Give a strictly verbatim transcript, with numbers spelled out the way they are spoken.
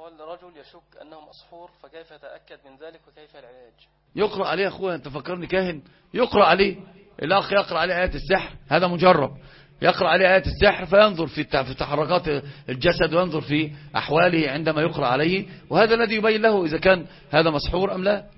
قال رجل يشك أنه مسحور، فكيف يتأكد من ذلك وكيف العلاج؟ يقرأ عليه أخويا، أنت فكرني كاهن؟ يقرأ عليه الأخ، يقرأ عليه آيات السحر، هذا مجرب. يقرأ عليه آيات السحر فينظر في في تحركات الجسد وينظر في أحواله عندما يقرأ عليه، وهذا الذي يبين له إذا كان هذا مسحور أم لا.